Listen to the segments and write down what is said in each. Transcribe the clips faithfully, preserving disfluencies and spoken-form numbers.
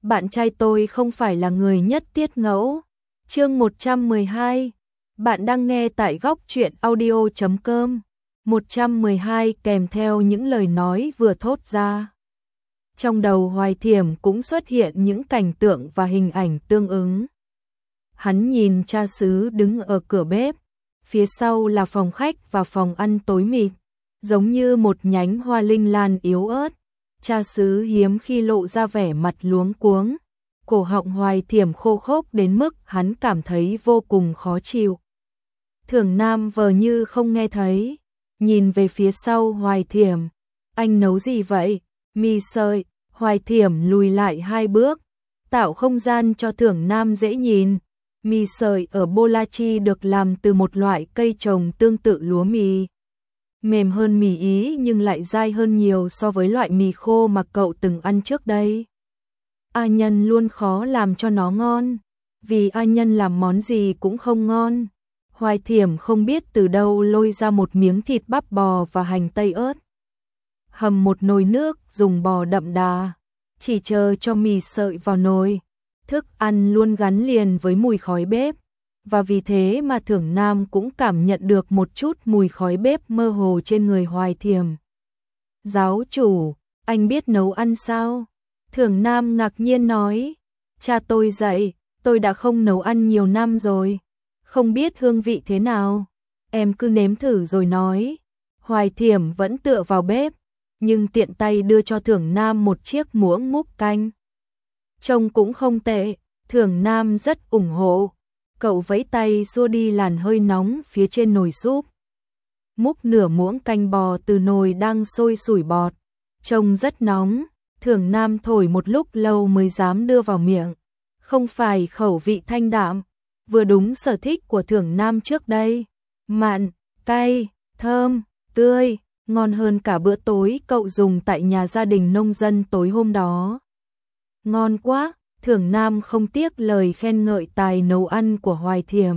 bạn trai tôi không phải là người nhất tiết ngẫu. Chương một trăm mười hai. Bạn đang nghe tại góc truyện audio chấm com. một trăm mười hai kèm theo những lời nói vừa thốt ra. Trong đầu Hoài Thiểm cũng xuất hiện những cảnh tượng và hình ảnh tương ứng. Hắn nhìn cha xứ đứng ở cửa bếp, phía sau là phòng khách và phòng ăn tối mịt, giống như một nhánh hoa linh lan yếu ớt. Cha xứ hiếm khi lộ ra vẻ mặt luống cuống, cổ họng Hoài Thiểm khô khốc đến mức hắn cảm thấy vô cùng khó chịu. Thưởng Nam vờ như không nghe thấy, nhìn về phía sau Hoài Thiểm. Anh nấu gì vậy? Mì sợi. Hoài Thiểm lùi lại hai bước, tạo không gian cho Thưởng Nam dễ nhìn. Mì sợi ở Bolachi được làm từ một loại cây trồng tương tự lúa mì. Mềm hơn mì Ý nhưng lại dai hơn nhiều so với loại mì khô mà cậu từng ăn trước đây. A Nhân luôn khó làm cho nó ngon, vì A Nhân làm món gì cũng không ngon. Hoài Thiểm không biết từ đâu lôi ra một miếng thịt bắp bò và hành tây ớt. Hầm một nồi nước dùng bò đậm đà, chỉ chờ cho mì sợi vào nồi. Thức ăn luôn gắn liền với mùi khói bếp, và vì thế mà Thưởng Nam cũng cảm nhận được một chút mùi khói bếp mơ hồ trên người Hoài Thiểm. Giáo chủ, anh biết nấu ăn sao? Thưởng Nam ngạc nhiên nói. Cha tôi dạy, tôi đã không nấu ăn nhiều năm rồi, không biết hương vị thế nào. Em cứ nếm thử rồi nói. Hoài Thiểm vẫn tựa vào bếp, nhưng tiện tay đưa cho Thưởng Nam một chiếc muỗng múc canh. Trông cũng không tệ, Thưởng Nam rất ủng hộ. Cậu vẫy tay xua đi làn hơi nóng phía trên nồi súp. Múc nửa muỗng canh bò từ nồi đang sôi sủi bọt. Trông rất nóng, Thưởng Nam thổi một lúc lâu mới dám đưa vào miệng. Không phải khẩu vị thanh đạm, vừa đúng sở thích của Thưởng Nam trước đây. Mặn, cay, thơm, tươi, ngon hơn cả bữa tối cậu dùng tại nhà gia đình nông dân tối hôm đó. Ngon quá, Thưởng Nam không tiếc lời khen ngợi tài nấu ăn của Hoài Thiểm.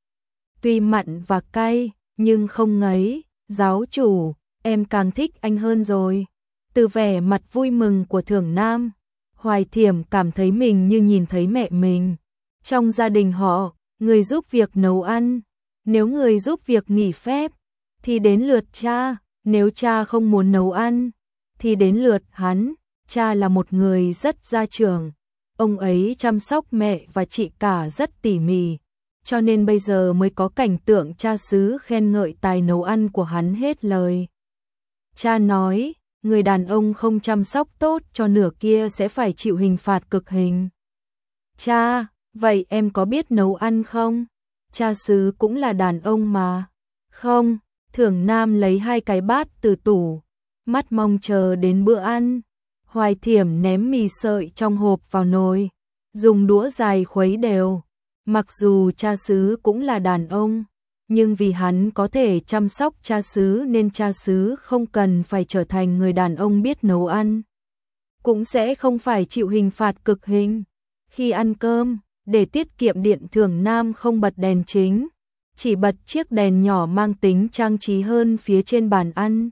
Tuy mặn và cay, nhưng không ngấy. Giáo chủ, em càng thích anh hơn rồi. Từ vẻ mặt vui mừng của Thưởng Nam, Hoài Thiểm cảm thấy mình như nhìn thấy mẹ mình. Trong gia đình họ, người giúp việc nấu ăn, nếu người giúp việc nghỉ phép, thì đến lượt cha. Nếu cha không muốn nấu ăn, thì đến lượt hắn. Cha là một người rất gia trưởng. Ông ấy chăm sóc mẹ và chị cả rất tỉ mỉ, cho nên bây giờ mới có cảnh tượng cha xứ khen ngợi tài nấu ăn của hắn hết lời. Cha nói, người đàn ông không chăm sóc tốt cho nửa kia sẽ phải chịu hình phạt cực hình. Cha, vậy em có biết nấu ăn không? Cha xứ cũng là đàn ông mà. Không, Thưởng Nam lấy hai cái bát từ tủ, mắt mong chờ đến bữa ăn. Hoài Thiểm ném mì sợi trong hộp vào nồi, dùng đũa dài khuấy đều. Mặc dù cha xứ cũng là đàn ông, nhưng vì hắn có thể chăm sóc cha xứ nên cha xứ không cần phải trở thành người đàn ông biết nấu ăn, cũng sẽ không phải chịu hình phạt cực hình. Khi ăn cơm, để tiết kiệm điện, Thưởng Nam không bật đèn chính, chỉ bật chiếc đèn nhỏ mang tính trang trí hơn phía trên bàn ăn.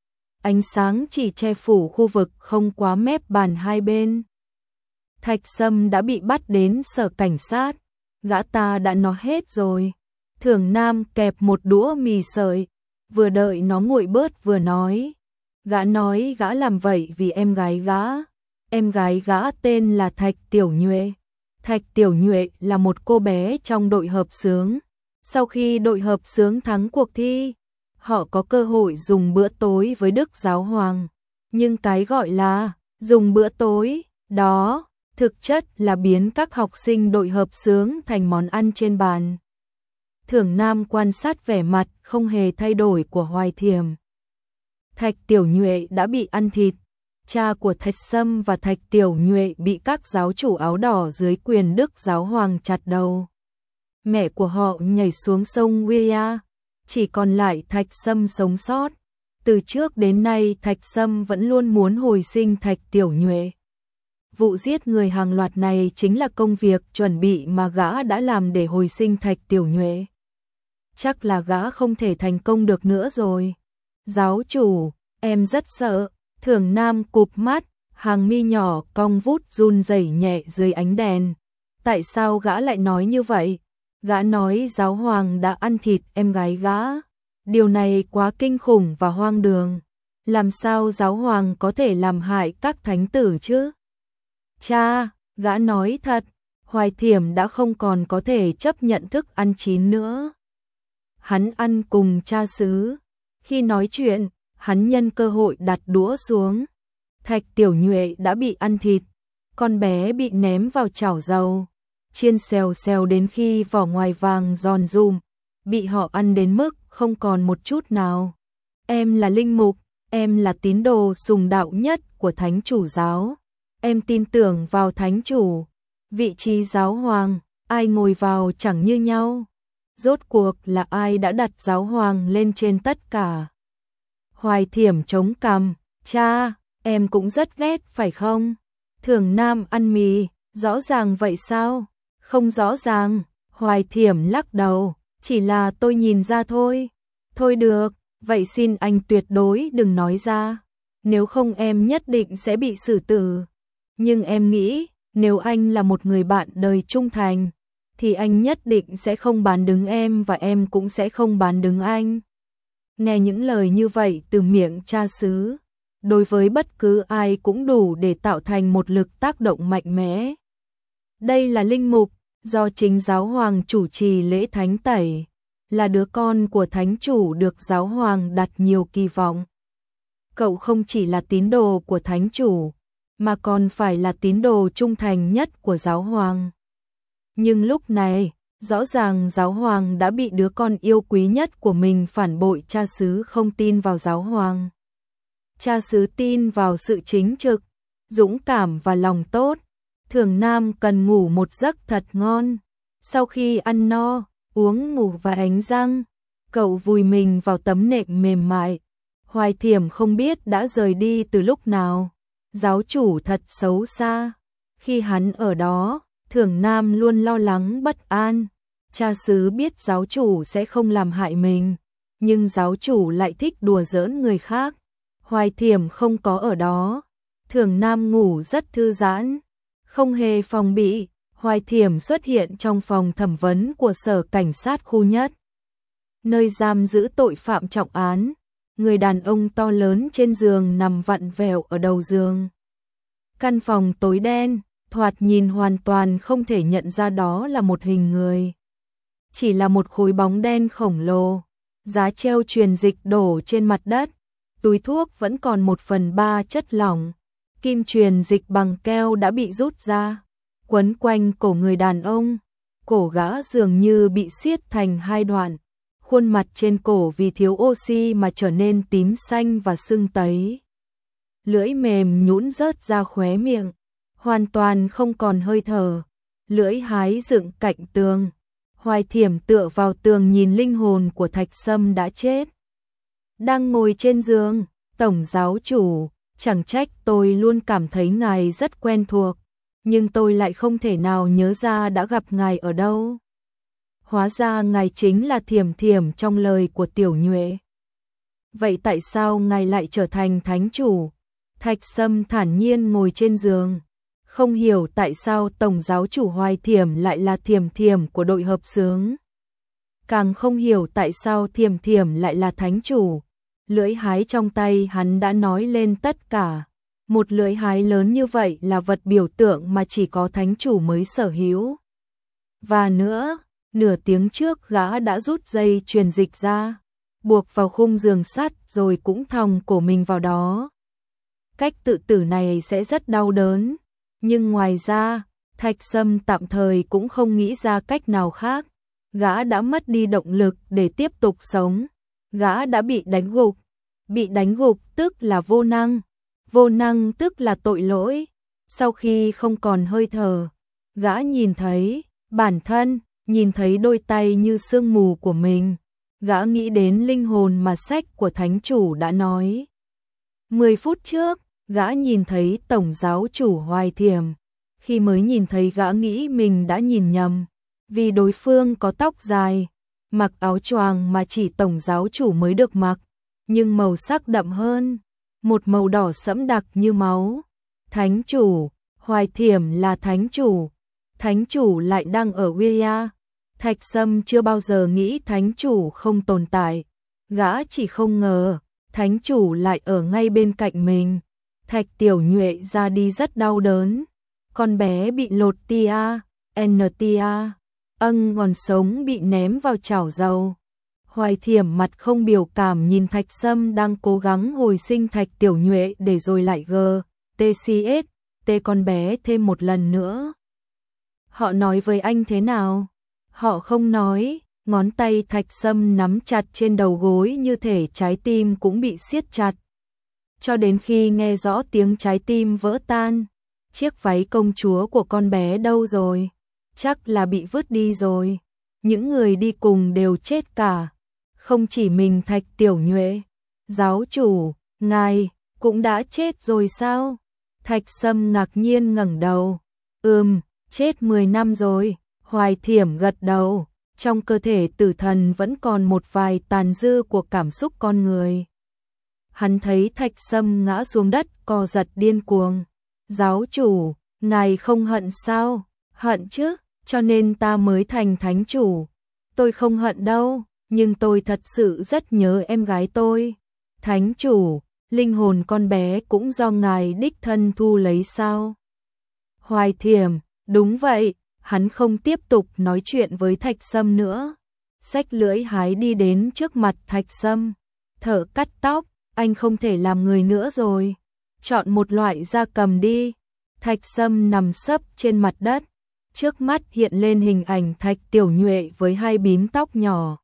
Ánh sáng chỉ che phủ khu vực không quá mép bàn hai bên. Thạch Sâm đã bị bắt đến sở cảnh sát, gã ta đã nói hết rồi. Thưởng Nam kẹp một đũa mì sợi, vừa đợi nó nguội bớt vừa nói. Gã nói gã làm vậy vì em gái gã. Em gái gã tên là Thạch Tiểu Nhuệ. Thạch Tiểu Nhuệ là một cô bé trong đội hợp xướng. Sau khi đội hợp xướng thắng cuộc thi, họ có cơ hội dùng bữa tối với Đức Giáo Hoàng. Nhưng cái gọi là dùng bữa tối đó, thực chất là biến các học sinh đội hợp xướng thành món ăn trên bàn. Thưởng Nam quan sát vẻ mặt không hề thay đổi của Hoài Thiểm. Thạch Tiểu Nhuệ đã bị ăn thịt. Cha của Thạch Sâm và Thạch Tiểu Nhuệ bị các giáo chủ áo đỏ dưới quyền Đức Giáo Hoàng chặt đầu. Mẹ của họ nhảy xuống sông Wia. Chỉ còn lại Thạch Sâm sống sót. Từ trước đến nay Thạch Sâm vẫn luôn muốn hồi sinh Thạch Tiểu Nhuệ. Vụ giết người hàng loạt này chính là công việc chuẩn bị mà gã đã làm để hồi sinh Thạch Tiểu Nhuệ. Chắc là gã không thể thành công được nữa rồi. Giáo chủ, em rất sợ. Thưởng Nam cụp mắt, hàng mi nhỏ cong vút run rẩy nhẹ dưới ánh đèn. Tại sao gã lại nói như vậy? Gã nói giáo hoàng đã ăn thịt em gái gã. Điều này quá kinh khủng và hoang đường. Làm sao giáo hoàng có thể làm hại các thánh tử chứ? Cha, gã nói thật, Hoài Thiểm đã không còn có thể chấp nhận thức ăn chín nữa. Hắn ăn cùng cha xứ. Khi nói chuyện, hắn nhân cơ hội đặt đũa xuống. Thạch Tiểu Nhuệ đã bị ăn thịt, con bé bị ném vào chảo dầu, chiên xèo xèo đến khi vỏ ngoài vàng giòn giùm, bị họ ăn đến mức không còn một chút nào. Em là linh mục, em là tín đồ sùng đạo nhất của thánh chủ giáo. Em tin tưởng vào thánh chủ, vị trí giáo hoàng, ai ngồi vào chẳng như nhau. Rốt cuộc là ai đã đặt giáo hoàng lên trên tất cả? Hoài Thiểm chống cằm, cha, em cũng rất ghét phải không? Thường Nam ăn mì, rõ ràng vậy sao? Không rõ ràng, Hoài Thiểm lắc đầu, chỉ là tôi nhìn ra thôi. Thôi được, vậy xin anh tuyệt đối đừng nói ra, nếu không em nhất định sẽ bị xử tử. Nhưng em nghĩ, nếu anh là một người bạn đời trung thành, thì anh nhất định sẽ không bán đứng em và em cũng sẽ không bán đứng anh. Nghe những lời như vậy từ miệng cha xứ, đối với bất cứ ai cũng đủ để tạo thành một lực tác động mạnh mẽ. Đây là linh mục, do chính giáo hoàng chủ trì lễ thánh tẩy, là đứa con của thánh chủ được giáo hoàng đặt nhiều kỳ vọng. Cậu không chỉ là tín đồ của thánh chủ, mà còn phải là tín đồ trung thành nhất của giáo hoàng. Nhưng lúc này, rõ ràng giáo hoàng đã bị đứa con yêu quý nhất của mình phản bội. Cha xứ không tin vào giáo hoàng. Cha xứ tin vào sự chính trực, dũng cảm và lòng tốt. Thường Nam cần ngủ một giấc thật ngon. Sau khi ăn no, uống ngủ và đánh răng, cậu vùi mình vào tấm nệm mềm mại. Hoài Thiểm không biết đã rời đi từ lúc nào. Giáo chủ thật xấu xa. Khi hắn ở đó, Thường Nam luôn lo lắng bất an. Cha xứ biết giáo chủ sẽ không làm hại mình, nhưng giáo chủ lại thích đùa giỡn người khác. Hoài Thiểm không có ở đó, Thường Nam ngủ rất thư giãn, không hề phòng bị. Hoài Thiểm xuất hiện trong phòng thẩm vấn của sở cảnh sát khu nhất, nơi giam giữ tội phạm trọng án. Người đàn ông to lớn trên giường nằm vặn vẹo ở đầu giường. Căn phòng tối đen, thoạt nhìn hoàn toàn không thể nhận ra đó là một hình người. Chỉ là một khối bóng đen khổng lồ. Giá treo truyền dịch đổ trên mặt đất. Túi thuốc vẫn còn một phần ba chất lỏng. Kim truyền dịch bằng keo đã bị rút ra, quấn quanh cổ người đàn ông. Cổ gã dường như bị siết thành hai đoạn. Khuôn mặt trên cổ vì thiếu oxy mà trở nên tím xanh và sưng tấy. Lưỡi mềm nhũn rớt ra khóe miệng, hoàn toàn không còn hơi thở. Lưỡi hái dựng cạnh tường. Hoài Thiểm tựa vào tường nhìn linh hồn của Thạch Sâm đã chết, đang ngồi trên giường. Tổng giáo chủ, chẳng trách tôi luôn cảm thấy ngài rất quen thuộc, nhưng tôi lại không thể nào nhớ ra đã gặp ngài ở đâu. Hóa ra ngài chính là Thiểm Thiểm trong lời của Tiểu Nhuệ. Vậy tại sao ngài lại trở thành thánh chủ? Thạch Sâm thản nhiên ngồi trên giường, không hiểu tại sao Tổng giáo chủ Hoài Thiểm lại là Thiểm Thiểm của đội hợp xướng. Càng không hiểu tại sao Thiểm Thiểm lại là thánh chủ. Lưỡi hái trong tay hắn đã nói lên tất cả. Một lưỡi hái lớn như vậy là vật biểu tượng mà chỉ có thánh chủ mới sở hữu. Và nữa, nửa tiếng trước gã đã rút dây truyền dịch ra, buộc vào khung giường sắt rồi cũng thòng cổ mình vào đó. Cách tự tử này sẽ rất đau đớn, nhưng ngoài ra, Thạch Sâm tạm thời cũng không nghĩ ra cách nào khác. Gã đã mất đi động lực để tiếp tục sống. Gã đã bị đánh gục. Bị đánh gục tức là vô năng. Vô năng tức là tội lỗi. Sau khi không còn hơi thở, gã nhìn thấy bản thân, nhìn thấy đôi tay như sương mù của mình. Gã nghĩ đến linh hồn mà sách của thánh chủ đã nói. Mười phút trước, gã nhìn thấy Tổng giáo chủ Hoài Thiểm. Khi mới nhìn thấy gã nghĩ mình đã nhìn nhầm, vì đối phương có tóc dài, mặc áo choàng mà chỉ Tổng giáo chủ mới được mặc, nhưng màu sắc đậm hơn, một màu đỏ sẫm đặc như máu. Thánh chủ, Hoài Thiểm là thánh chủ. Thánh chủ lại đang ở Uia. Thạch Sâm chưa bao giờ nghĩ thánh chủ không tồn tại. Gã chỉ không ngờ, thánh chủ lại ở ngay bên cạnh mình. Thạch Tiểu Nhuệ ra đi rất đau đớn. Con bé bị lột tia, en tia, âng còn sống bị ném vào chảo dầu. Hoài Thiểm mặt không biểu cảm nhìn Thạch Sâm đang cố gắng hồi sinh Thạch Tiểu Nhuệ để rồi lại gờ, tê xê ét, tê con bé thêm một lần nữa. Họ nói với anh thế nào? Họ không nói, ngón tay Thạch Sâm nắm chặt trên đầu gối như thể trái tim cũng bị siết chặt. Cho đến khi nghe rõ tiếng trái tim vỡ tan, chiếc váy công chúa của con bé đâu rồi? Chắc là bị vứt đi rồi. Những người đi cùng đều chết cả. Không chỉ mình Thạch Tiểu Nhuệ. Giáo chủ, ngài, cũng đã chết rồi sao? Thạch Sâm ngạc nhiên ngẩng đầu. Ừm, chết mười năm rồi. Hoài Thiểm gật đầu. Trong cơ thể tử thần vẫn còn một vài tàn dư của cảm xúc con người. Hắn thấy Thạch Sâm ngã xuống đất co giật điên cuồng. Giáo chủ, ngài không hận sao? Hận chứ, cho nên ta mới thành thánh chủ. Tôi không hận đâu, nhưng tôi thật sự rất nhớ em gái tôi. Thánh chủ, linh hồn con bé cũng do ngài đích thân thu lấy sao? Hoài Thiểm, đúng vậy, hắn không tiếp tục nói chuyện với Thạch Sâm nữa. Xách lưỡi hái đi đến trước mặt Thạch Sâm. Thợ cắt tóc, anh không thể làm người nữa rồi. Chọn một loại gia cầm đi. Thạch Sâm nằm sấp trên mặt đất. Trước mắt hiện lên hình ảnh Thạch Tiểu Nhuệ với hai bím tóc nhỏ.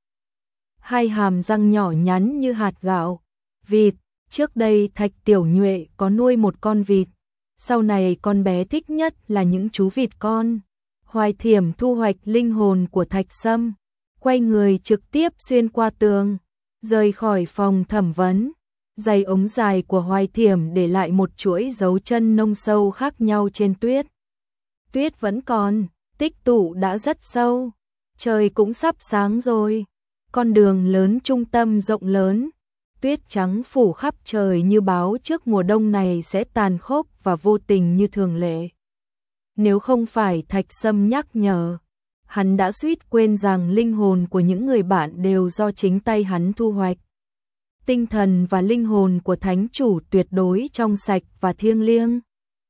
Hai hàm răng nhỏ nhắn như hạt gạo. Vịt, trước đây Thạch Tiểu Nhuệ có nuôi một con vịt. Sau này con bé thích nhất là những chú vịt con. Hoài Thiểm thu hoạch linh hồn của Thạch Sâm. Quay người trực tiếp xuyên qua tường. Rời khỏi phòng thẩm vấn. Giày ống dài của Hoài Thiểm để lại một chuỗi dấu chân nông sâu khác nhau trên tuyết. Tuyết vẫn còn, tích tụ đã rất sâu. Trời cũng sắp sáng rồi. Con đường lớn trung tâm rộng lớn. Tuyết trắng phủ khắp trời như báo trước mùa đông này sẽ tàn khốc và vô tình như thường lệ. Nếu không phải Thạch Sâm nhắc nhở, hắn đã suýt quên rằng linh hồn của những người bạn đều do chính tay hắn thu hoạch. Tinh thần và linh hồn của thánh chủ tuyệt đối trong sạch và thiêng liêng.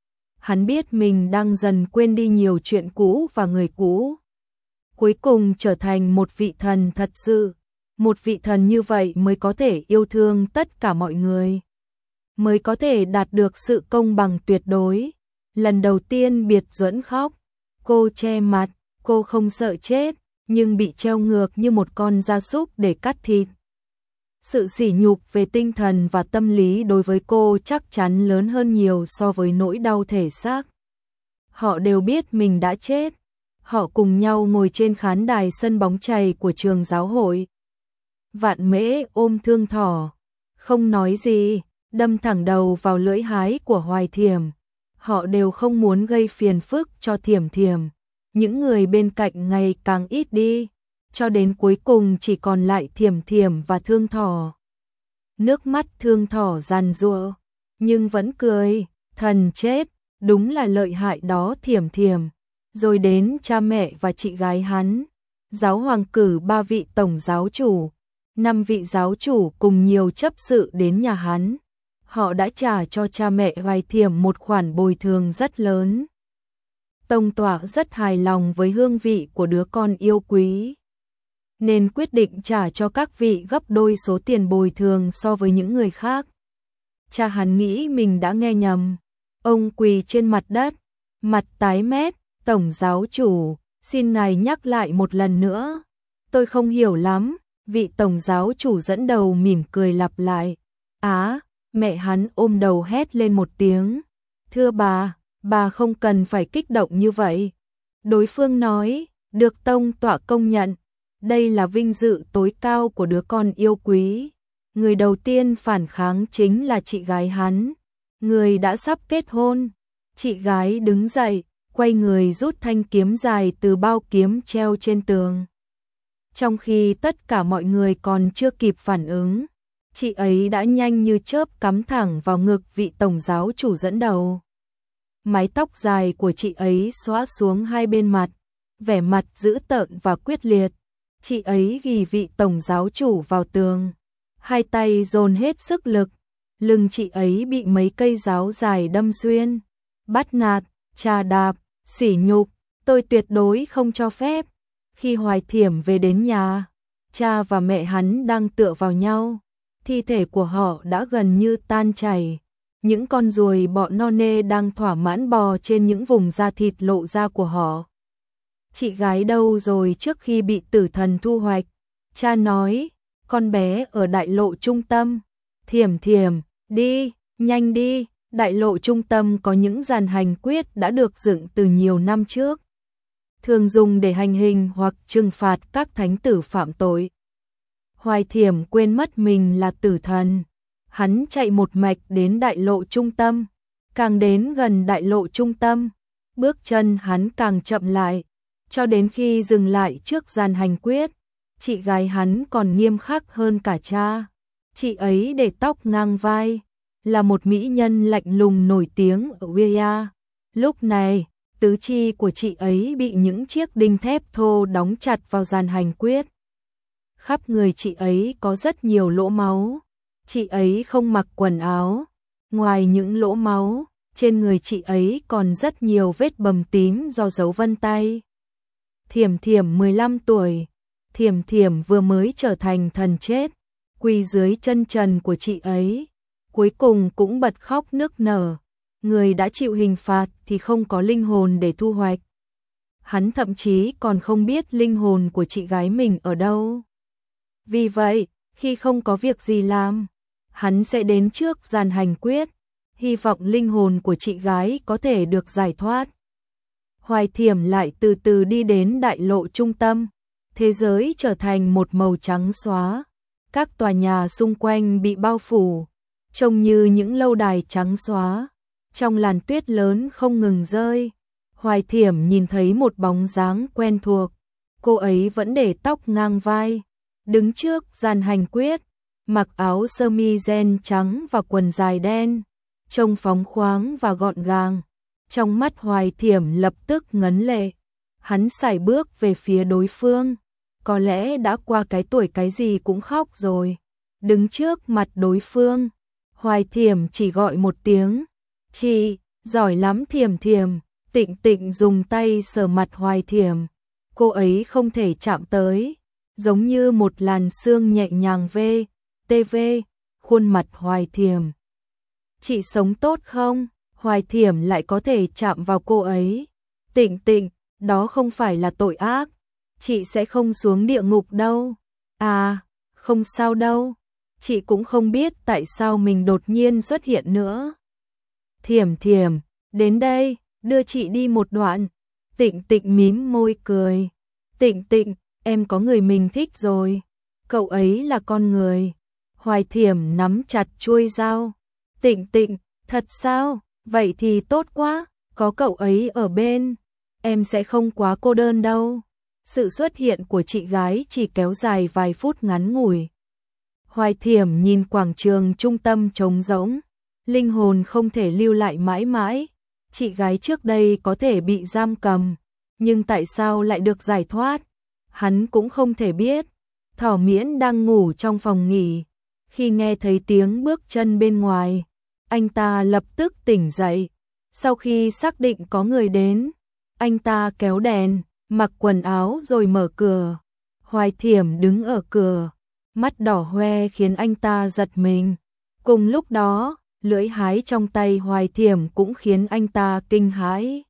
Hắn biết mình đang dần quên đi nhiều chuyện cũ và người cũ. Cuối cùng trở thành một vị thần thật sự. Một vị thần như vậy mới có thể yêu thương tất cả mọi người. Mới có thể đạt được sự công bằng tuyệt đối. Lần đầu tiên Biệt Duẫn khóc. Cô che mặt, cô không sợ chết, nhưng bị treo ngược như một con gia súc để cắt thịt. Sự sỉ nhục về tinh thần và tâm lý đối với cô chắc chắn lớn hơn nhiều so với nỗi đau thể xác. Họ đều biết mình đã chết. Họ cùng nhau ngồi trên khán đài sân bóng chày của trường giáo hội. Vạn Mễ ôm Thương Thỏ, không nói gì, đâm thẳng đầu vào lưỡi hái của Hoài Thiểm. Họ đều không muốn gây phiền phức cho Thiểm Thiểm. Những người bên cạnh ngày càng ít đi, cho đến cuối cùng chỉ còn lại Thiểm Thiểm và Thương Thỏ. Nước mắt Thương Thỏ giàn giụa, nhưng vẫn cười, thần chết, đúng là lợi hại đó Thiểm Thiểm. Rồi đến cha mẹ và chị gái hắn. Giáo hoàng cử ba vị tổng giáo chủ, năm vị giáo chủ cùng nhiều chấp sự đến nhà hắn. Họ đã trả cho cha mẹ Hoài Thiểm một khoản bồi thường rất lớn. Tông tọa rất hài lòng với hương vị của đứa con yêu quý, nên quyết định trả cho các vị gấp đôi số tiền bồi thường so với những người khác. Cha hắn nghĩ mình đã nghe nhầm. Ông quỳ trên mặt đất, mặt tái mét. Tổng giáo chủ, xin ngài nhắc lại một lần nữa. Tôi không hiểu lắm. Vị tổng giáo chủ dẫn đầu mỉm cười lặp lại. Á, mẹ hắn ôm đầu hét lên một tiếng. Thưa bà, bà không cần phải kích động như vậy. Đối phương nói, được tông tọa công nhận. Đây là vinh dự tối cao của đứa con yêu quý. Người đầu tiên phản kháng chính là chị gái hắn. Người đã sắp kết hôn. Chị gái đứng dậy, quay người rút thanh kiếm dài từ bao kiếm treo trên tường. Trong khi tất cả mọi người còn chưa kịp phản ứng, chị ấy đã nhanh như chớp cắm thẳng vào ngực vị tổng giáo chủ dẫn đầu. Mái tóc dài của chị ấy xõa xuống hai bên mặt, vẻ mặt dữ tợn và quyết liệt. Chị ấy ghì vị tổng giáo chủ vào tường, hai tay dồn hết sức lực. Lưng chị ấy bị mấy cây giáo dài đâm xuyên. Bắt nạt, trà đạp, sỉ nhục, tôi tuyệt đối không cho phép. Khi Hoài Thiểm về đến nhà, cha và mẹ hắn đang tựa vào nhau. Thi thể của họ đã gần như tan chảy. Những con ruồi bọ no nê đang thỏa mãn bò trên những vùng da thịt lộ ra của họ. Chị gái đâu rồi trước khi bị tử thần thu hoạch? Cha nói, con bé ở đại lộ trung tâm. Thiểm Thiểm, đi, nhanh đi. Đại lộ trung tâm có những giàn hành quyết đã được dựng từ nhiều năm trước, thường dùng để hành hình hoặc trừng phạt các thánh tử phạm tội. Hoài Thiểm quên mất mình là tử thần. Hắn chạy một mạch đến đại lộ trung tâm. Càng đến gần đại lộ trung tâm, bước chân hắn càng chậm lại, cho đến khi dừng lại trước giàn hành quyết. Chị gái hắn còn nghiêm khắc hơn cả cha. Chị ấy để tóc ngang vai, là một mỹ nhân lạnh lùng nổi tiếng ở Weya. Lúc này, tứ chi của chị ấy bị những chiếc đinh thép thô đóng chặt vào giàn hành quyết. Khắp người chị ấy có rất nhiều lỗ máu. Chị ấy không mặc quần áo. Ngoài những lỗ máu, trên người chị ấy còn rất nhiều vết bầm tím do dấu vân tay. Thiểm Thiểm mười lăm tuổi. Thiểm Thiểm vừa mới trở thành thần chết, quỳ dưới chân trần của chị ấy. Cuối cùng cũng bật khóc nức nở. Người đã chịu hình phạt thì không có linh hồn để thu hoạch. Hắn thậm chí còn không biết linh hồn của chị gái mình ở đâu. Vì vậy, khi không có việc gì làm, hắn sẽ đến trước giàn hành quyết, hy vọng linh hồn của chị gái có thể được giải thoát. Hoài Thiểm lại từ từ đi đến đại lộ trung tâm. Thế giới trở thành một màu trắng xóa. Các tòa nhà xung quanh bị bao phủ, trông như những lâu đài trắng xóa. Trong làn tuyết lớn không ngừng rơi, Hoài Thiểm nhìn thấy một bóng dáng quen thuộc. Cô ấy vẫn để tóc ngang vai, đứng trước giàn hành quyết, mặc áo sơ mi ren trắng và quần dài đen, trông phóng khoáng và gọn gàng. Trong mắt Hoài Thiểm lập tức ngấn lệ. Hắn sải bước về phía đối phương. Có lẽ đã qua cái tuổi cái gì cũng khóc rồi. Đứng trước mặt đối phương, Hoài Thiểm chỉ gọi một tiếng. Chị, giỏi lắm Thiểm Thiểm. Tịnh Tịnh dùng tay sờ mặt Hoài Thiểm. Cô ấy không thể chạm tới, giống như một làn sương nhẹ nhàng về, tê vê, khuôn mặt Hoài Thiểm. Chị sống tốt không? Hoài Thiểm lại có thể chạm vào cô ấy. Tịnh Tịnh, đó không phải là tội ác. Chị sẽ không xuống địa ngục đâu. À, không sao đâu. Chị cũng không biết tại sao mình đột nhiên xuất hiện nữa. Thiểm Thiểm, đến đây, đưa chị đi một đoạn. Tịnh Tịnh mím môi cười. Tịnh Tịnh, em có người mình thích rồi. Cậu ấy là con người. Hoài Thiểm nắm chặt chuôi dao. Tịnh Tịnh, thật sao? Vậy thì tốt quá, có cậu ấy ở bên, em sẽ không quá cô đơn đâu. Sự xuất hiện của chị gái chỉ kéo dài vài phút ngắn ngủi. Hoài Thiểm nhìn quảng trường trung tâm trống rỗng, linh hồn không thể lưu lại mãi mãi. Chị gái trước đây có thể bị giam cầm, nhưng tại sao lại được giải thoát? Hắn cũng không thể biết. Thỏ Miễn đang ngủ trong phòng nghỉ, khi nghe thấy tiếng bước chân bên ngoài, anh ta lập tức tỉnh dậy. Sau khi xác định có người đến, anh ta kéo đèn, mặc quần áo rồi mở cửa. Hoài Thiểm đứng ở cửa, mắt đỏ hoe khiến anh ta giật mình. Cùng lúc đó, lưỡi hái trong tay Hoài Thiểm cũng khiến anh ta kinh hãi.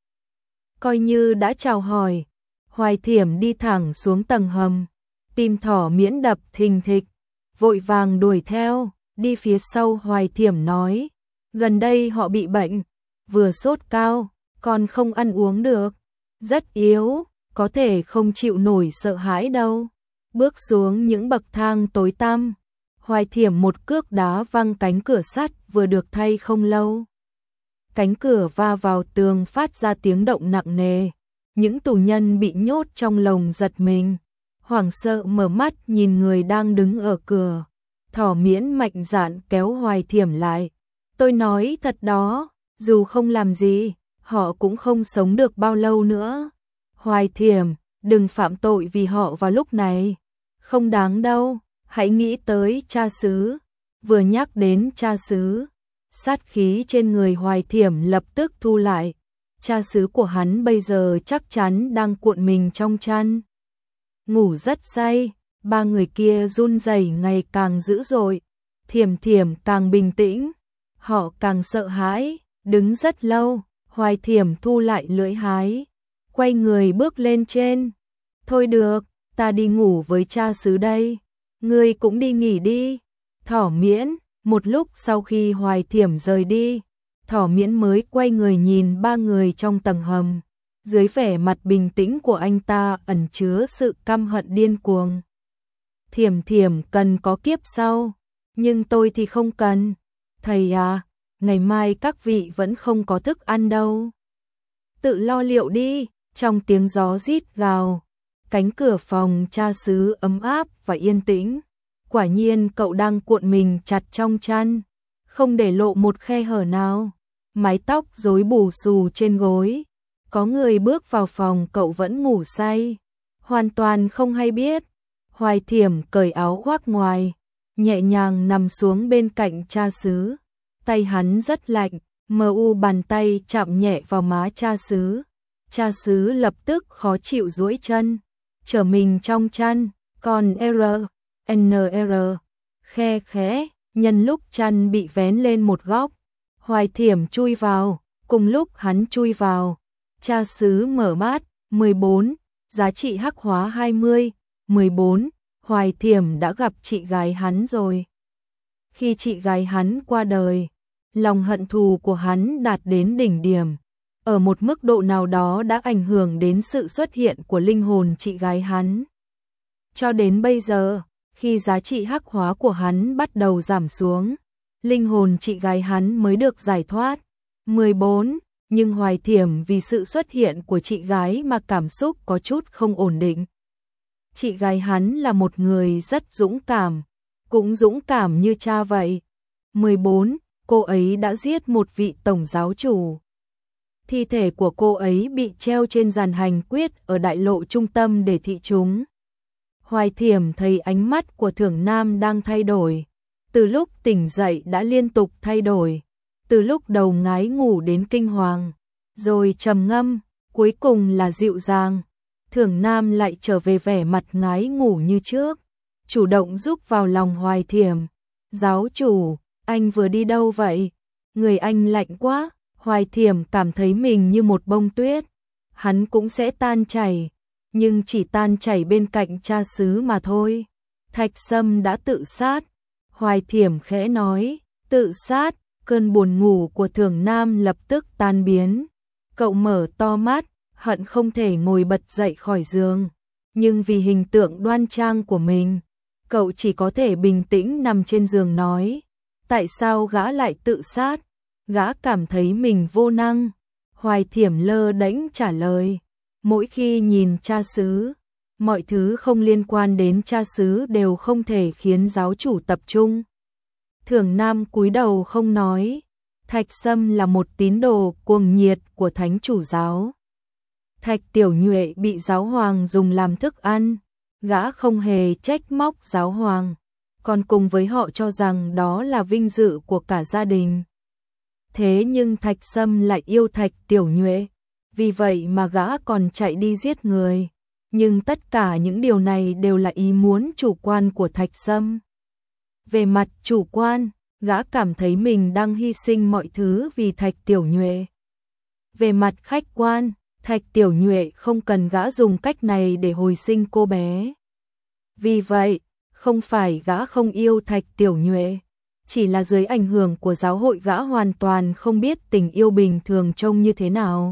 Coi như đã chào hỏi, Hoài Thiểm đi thẳng xuống tầng hầm, tim Thỏ Miễn đập thình thịch, vội vàng đuổi theo, đi phía sau Hoài Thiểm nói. Gần đây họ bị bệnh, vừa sốt cao, còn không ăn uống được, rất yếu, có thể không chịu nổi sợ hãi đâu. Bước xuống những bậc thang tối tăm, Hoài Thiểm một cước đá văng cánh cửa sắt vừa được thay không lâu. Cánh cửa va vào tường phát ra tiếng động nặng nề. Những tù nhân bị nhốt trong lồng giật mình, hoảng sợ mở mắt nhìn người đang đứng ở cửa. Thỏ Miễn mạnh dạn kéo Hoài Thiểm lại. Tôi nói thật đó, dù không làm gì, họ cũng không sống được bao lâu nữa. Hoài Thiểm, đừng phạm tội vì họ vào lúc này. Không đáng đâu, hãy nghĩ tới cha xứ. Vừa nhắc đến cha xứ, sát khí trên người Hoài Thiểm lập tức thu lại. Cha xứ của hắn bây giờ chắc chắn đang cuộn mình trong chăn, ngủ rất say. Ba người kia run rẩy ngày càng dữ dội, Thiểm Thiểm càng bình tĩnh, họ càng sợ hãi. Đứng rất lâu, Hoài Thiểm thu lại lưỡi hái, quay người bước lên trên. Thôi được, ta đi ngủ với cha xứ đây, ngươi cũng đi nghỉ đi. Thỏ Miễn, một lúc sau khi Hoài Thiểm rời đi, Thỏ Miễn mới quay người nhìn ba người trong tầng hầm. Dưới vẻ mặt bình tĩnh của anh ta ẩn chứa sự căm hận điên cuồng. Thiểm Thiểm cần có kiếp sau, nhưng tôi thì không cần. Thầy à, ngày mai các vị vẫn không có thức ăn đâu. Tự lo liệu đi. Trong tiếng gió rít gào, cánh cửa phòng cha xứ ấm áp và yên tĩnh. Quả nhiên cậu đang cuộn mình chặt trong chăn, không để lộ một khe hở nào. Mái tóc rối bù xù trên gối. Có người bước vào phòng cậu vẫn ngủ say, hoàn toàn không hay biết. Hoài Thiểm cởi áo khoác ngoài, nhẹ nhàng nằm xuống bên cạnh cha xứ. Tay hắn rất lạnh, mờ u bàn tay chạm nhẹ vào má cha xứ. Cha xứ lập tức khó chịu duỗi chân, trở mình trong chăn. Còn R, N R, khe khẽ, nhân lúc chăn bị vén lên một góc, Hoài Thiểm chui vào. Cùng lúc hắn chui vào, cha xứ mở mắt. Mười bốn, giá trị hắc hóa hai mươi. Mười bốn, Hoài Thiểm đã gặp chị gái hắn rồi. Khi chị gái hắn qua đời, lòng hận thù của hắn đạt đến đỉnh điểm. Ở một mức độ nào đó đã ảnh hưởng đến sự xuất hiện của linh hồn chị gái hắn. Cho đến bây giờ, khi giá trị hắc hóa của hắn bắt đầu giảm xuống, linh hồn chị gái hắn mới được giải thoát. Mười bốn, nhưng Hoài Thiểm vì sự xuất hiện của chị gái mà cảm xúc có chút không ổn định. Chị gái hắn là một người rất dũng cảm, cũng dũng cảm như cha vậy. Mười bốn, cô ấy đã giết một vị tổng giáo chủ. Thi thể của cô ấy bị treo trên giàn hành quyết ở đại lộ trung tâm để thị chúng. Hoài Thiểm thấy ánh mắt của Thưởng Nam đang thay đổi. Từ lúc tỉnh dậy đã liên tục thay đổi. Từ lúc đầu ngái ngủ đến kinh hoàng, rồi trầm ngâm, cuối cùng là dịu dàng. Thưởng Nam lại trở về vẻ mặt ngái ngủ như trước, chủ động giúp vào lòng Hoài Thiểm. Giáo chủ, anh vừa đi đâu vậy? Người anh lạnh quá. Hoài Thiểm cảm thấy mình như một bông tuyết, hắn cũng sẽ tan chảy, nhưng chỉ tan chảy bên cạnh cha xứ mà thôi. Thạch Sâm đã tự sát. Hoài Thiểm khẽ nói, tự sát. Cơn buồn ngủ của Thưởng Nam lập tức tan biến. Cậu mở to mắt, hận không thể ngồi bật dậy khỏi giường, nhưng vì hình tượng đoan trang của mình, cậu chỉ có thể bình tĩnh nằm trên giường nói, tại sao gã lại tự sát? Gã cảm thấy mình vô năng. Hoài Thiểm lơ đễnh trả lời, mỗi khi nhìn cha xứ, mọi thứ không liên quan đến cha xứ đều không thể khiến giáo chủ tập trung. Thưởng Nam cúi đầu không nói. Thạch Sâm là một tín đồ cuồng nhiệt của Thánh Chủ giáo. Thạch Tiểu Nhuệ bị giáo hoàng dùng làm thức ăn, gã không hề trách móc giáo hoàng, còn cùng với họ cho rằng đó là vinh dự của cả gia đình. Thế nhưng Thạch Sâm lại yêu Thạch Tiểu Nhuệ, vì vậy mà gã còn chạy đi giết người. Nhưng tất cả những điều này đều là ý muốn chủ quan của Thạch Sâm. Về mặt chủ quan, gã cảm thấy mình đang hy sinh mọi thứ vì Thạch Tiểu Nhuệ. Về mặt khách quan, Thạch Tiểu Nhuệ không cần gã dùng cách này để hồi sinh cô bé. Vì vậy, không phải gã không yêu Thạch Tiểu Nhuệ, chỉ là dưới ảnh hưởng của giáo hội gã hoàn toàn không biết tình yêu bình thường trông như thế nào.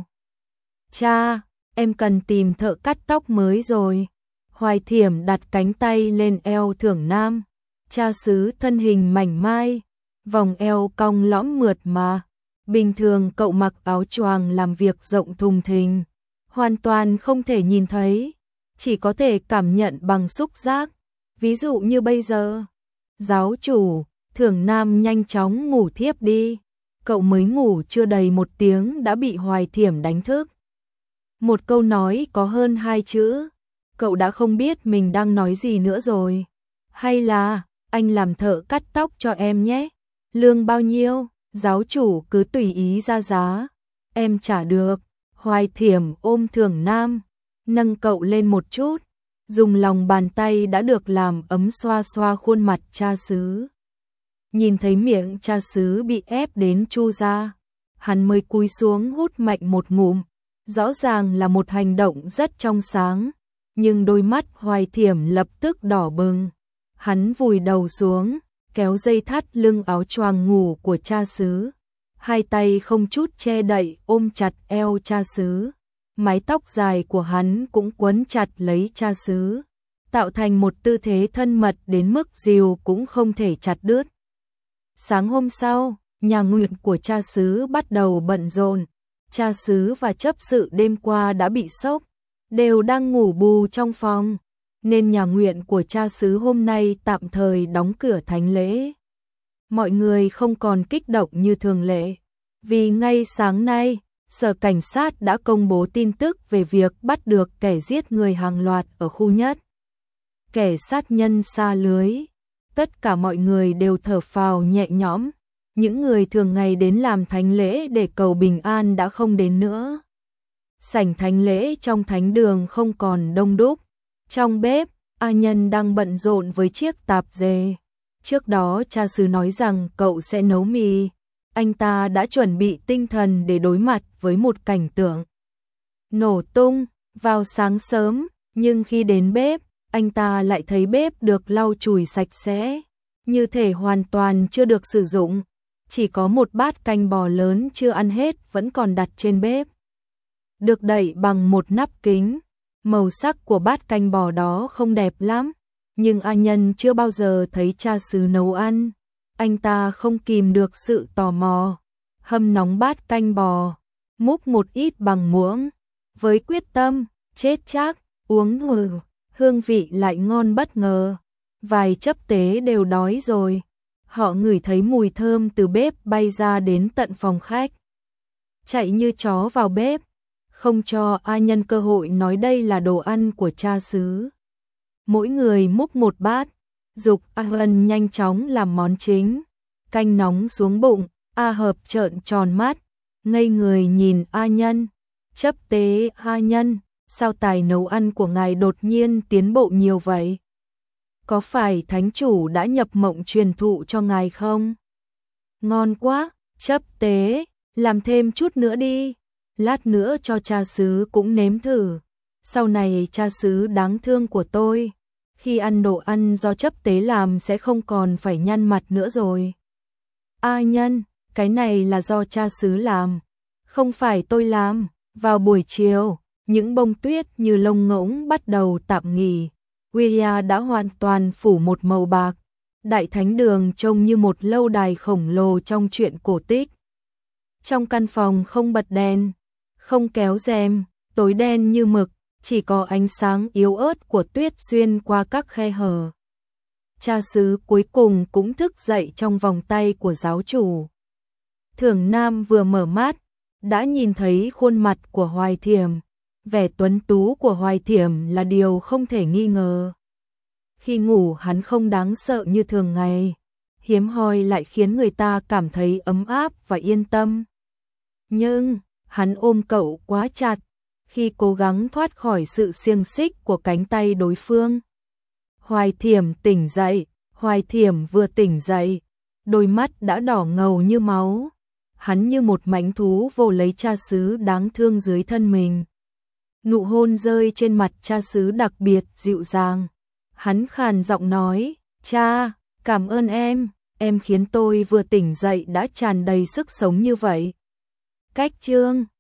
Cha, em cần tìm thợ cắt tóc mới rồi. Hoài Thiểm đặt cánh tay lên eo Thưởng Nam. Cha xứ thân hình mảnh mai, vòng eo cong lõm mượt mà. Bình thường cậu mặc áo choàng làm việc rộng thùng thình, hoàn toàn không thể nhìn thấy, chỉ có thể cảm nhận bằng xúc giác. Ví dụ như bây giờ, giáo chủ, Thưởng Nam nhanh chóng ngủ thiếp đi. cậu mới ngủ chưa đầy một tiếng đã bị Hoài Thiểm đánh thức. Một câu nói có hơn hai chữ, cậu đã không biết mình đang nói gì nữa rồi. Hay là, anh làm thợ cắt tóc cho em nhé. Lương bao nhiêu, giáo chủ cứ tùy ý ra giá. Em trả được. Hoài Thiểm ôm Thường Nam, nâng cậu lên một chút, dùng lòng bàn tay đã được làm ấm xoa xoa khuôn mặt cha xứ. Nhìn thấy miệng cha xứ bị ép đến chu ra, hắn mới cúi xuống hút mạnh một ngụm. Rõ ràng là một hành động rất trong sáng, nhưng đôi mắt Hoài Thiểm lập tức đỏ bừng. Hắn vùi đầu xuống, kéo dây thắt lưng áo choàng ngủ của cha xứ. Hai tay không chút che đậy ôm chặt eo cha xứ. Mái tóc dài của hắn cũng quấn chặt lấy cha xứ, tạo thành một tư thế thân mật đến mức dìu cũng không thể chặt đứt. Sáng hôm sau, nhà nguyện của cha xứ bắt đầu bận rộn. Cha xứ và chấp sự đêm qua đã bị sốc, đều đang ngủ bù trong phòng, nên nhà nguyện của cha xứ hôm nay tạm thời đóng cửa thánh lễ. Mọi người không còn kích động như thường lệ, vì ngay sáng nay, Sở Cảnh sát đã công bố tin tức về việc bắt được kẻ giết người hàng loạt ở khu nhất. Kẻ sát nhân xa lưới. Tất cả mọi người đều thở phào nhẹ nhõm. Những người thường ngày đến làm thánh lễ để cầu bình an đã không đến nữa. Sảnh thánh lễ trong thánh đường không còn đông đúc. Trong bếp, A Nhân đang bận rộn với chiếc tạp dề. Trước đó cha xứ nói rằng cậu sẽ nấu mì. Anh ta đã chuẩn bị tinh thần để đối mặt với một cảnh tượng nổ tung vào sáng sớm, nhưng khi đến bếp, anh ta lại thấy bếp được lau chùi sạch sẽ, như thể hoàn toàn chưa được sử dụng. Chỉ có một bát canh bò lớn chưa ăn hết vẫn còn đặt trên bếp, được đậy bằng một nắp kính. Màu sắc của bát canh bò đó không đẹp lắm, nhưng A Nhân chưa bao giờ thấy cha xứ nấu ăn. Anh ta không kìm được sự tò mò, hâm nóng bát canh bò, múc một ít bằng muỗng, với quyết tâm, chết chắc, uống hừ, hương vị lại ngon bất ngờ. Vài chấp tế đều đói rồi, họ ngửi thấy mùi thơm từ bếp bay ra đến tận phòng khách. Chạy như chó vào bếp, không cho A Nhân cơ hội nói đây là đồ ăn của cha xứ. Mỗi người múc một bát, dục A Hân nhanh chóng làm món chính. Canh nóng xuống bụng, A Hợp trợn tròn mắt, ngây người nhìn A Nhân. Chấp tế A Nhân, sao tài nấu ăn của ngài đột nhiên tiến bộ nhiều vậy? Có phải thánh chủ đã nhập mộng truyền thụ cho ngài không? Ngon quá, chấp tế, làm thêm chút nữa đi. Lát nữa cho cha xứ cũng nếm thử. Sau này cha xứ đáng thương của tôi, khi ăn đồ ăn do chấp tế làm sẽ không còn phải nhăn mặt nữa rồi. A Nhân, cái này là do cha xứ làm, không phải tôi làm. Vào buổi chiều, những bông tuyết như lông ngỗng bắt đầu tạm nghỉ. Willia đã hoàn toàn phủ một màu bạc. Đại thánh đường trông như một lâu đài khổng lồ trong truyện cổ tích. Trong căn phòng không bật đèn, không kéo rèm, tối đen như mực, chỉ có ánh sáng yếu ớt của tuyết xuyên qua các khe hở. Cha xứ cuối cùng cũng thức dậy trong vòng tay của giáo chủ. Thường Nam vừa mở mắt, đã nhìn thấy khuôn mặt của Hoài Thiểm. Vẻ tuấn tú của Hoài Thiểm là điều không thể nghi ngờ. Khi ngủ hắn không đáng sợ như thường ngày, hiếm hoi lại khiến người ta cảm thấy ấm áp và yên tâm. Nhưng, hắn ôm cậu quá chặt, khi cố gắng thoát khỏi sự xiềng xích của cánh tay đối phương. Hoài Thiểm tỉnh dậy, Hoài Thiểm vừa tỉnh dậy, đôi mắt đã đỏ ngầu như máu. Hắn như một mãnh thú vồ lấy cha xứ đáng thương dưới thân mình. Nụ hôn rơi trên mặt cha xứ đặc biệt dịu dàng. Hắn khàn giọng nói, cha, cảm ơn em, em khiến tôi vừa tỉnh dậy đã tràn đầy sức sống như vậy. Cách chương